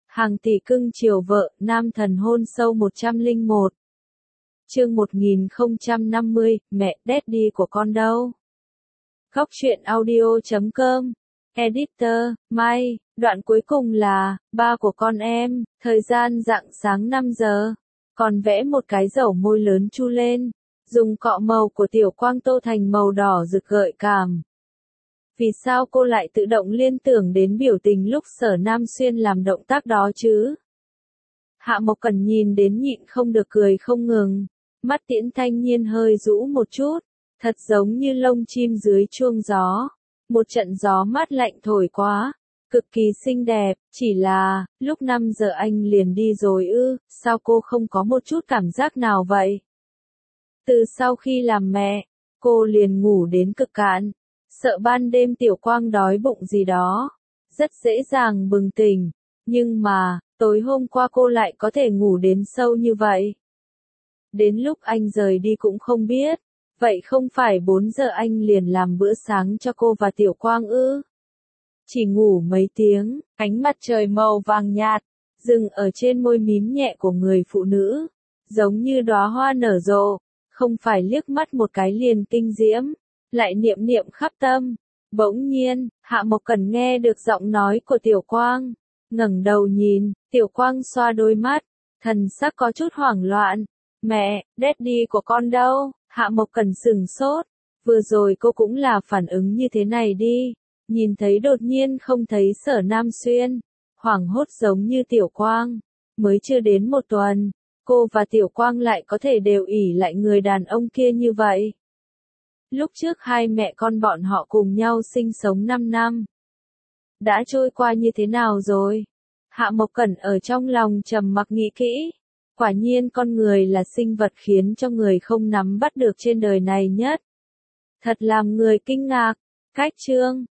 Hàng tỷ cưng chiều vợ, nam thần hôn sâu 101. Chương 1050, mẹ, daddy của con đâu? Góc truyện audio.com. Editor, May, đoạn cuối cùng là, ba của con em, thời gian rạng sáng 5 giờ. Còn vẽ một cái dấu môi lớn chu lên, dùng cọ màu của Tiểu Quang tô thành màu đỏ rực gợi cảm. Vì sao cô lại tự động liên tưởng đến biểu tình lúc Sở Nam Xuyên làm động tác đó chứ? Hạ Mộc Cẩn nhìn đến nhịn không được cười không ngừng, mắt Tiễn Thanh Nhiên hơi rũ một chút, thật giống như lông chim dưới chuông gió. Một trận gió mát lạnh thổi quá, cực kỳ xinh đẹp, chỉ là, lúc 5 giờ anh liền đi rồi ư, sao cô không có một chút cảm giác nào vậy? Từ sau khi làm mẹ, cô liền ngủ đến cực cạn, sợ ban đêm Tiểu Quang đói bụng gì đó, rất dễ dàng bừng tỉnh, nhưng mà, tối hôm qua cô lại có thể ngủ đến sâu như vậy. Đến lúc anh rời đi cũng không biết, vậy không phải 4 giờ anh liền làm bữa sáng cho cô và Tiểu Quang ư? Chỉ ngủ mấy tiếng, ánh mặt trời màu vàng nhạt, dừng ở trên môi mím nhẹ của người phụ nữ, giống như đóa hoa nở rộ, không phải liếc mắt một cái liền kinh diễm, lại niệm niệm khắp tâm. Bỗng nhiên, Hạ Mộc Cẩn nghe được giọng nói của Tiểu Quang, ngẩng đầu nhìn, Tiểu Quang xoa đôi mắt, thần sắc có chút hoảng loạn. Mẹ, daddy của con đâu? Hạ Mộc Cẩn sửng sốt, vừa rồi cô cũng là phản ứng như thế này đi, nhìn thấy đột nhiên không thấy Sở Nam Xuyên, hoảng hốt giống như Tiểu Quang, mới chưa đến một tuần, cô và Tiểu Quang lại có thể đều ỷ lại người đàn ông kia như vậy. Lúc trước hai mẹ con bọn họ cùng nhau sinh sống 5 năm. Đã trôi qua như thế nào rồi? Hạ Mộc Cẩn ở trong lòng trầm mặc nghĩ kỹ. Quả nhiên con người là sinh vật khiến cho người không nắm bắt được trên đời này nhất. Thật làm người kinh ngạc. Cách chương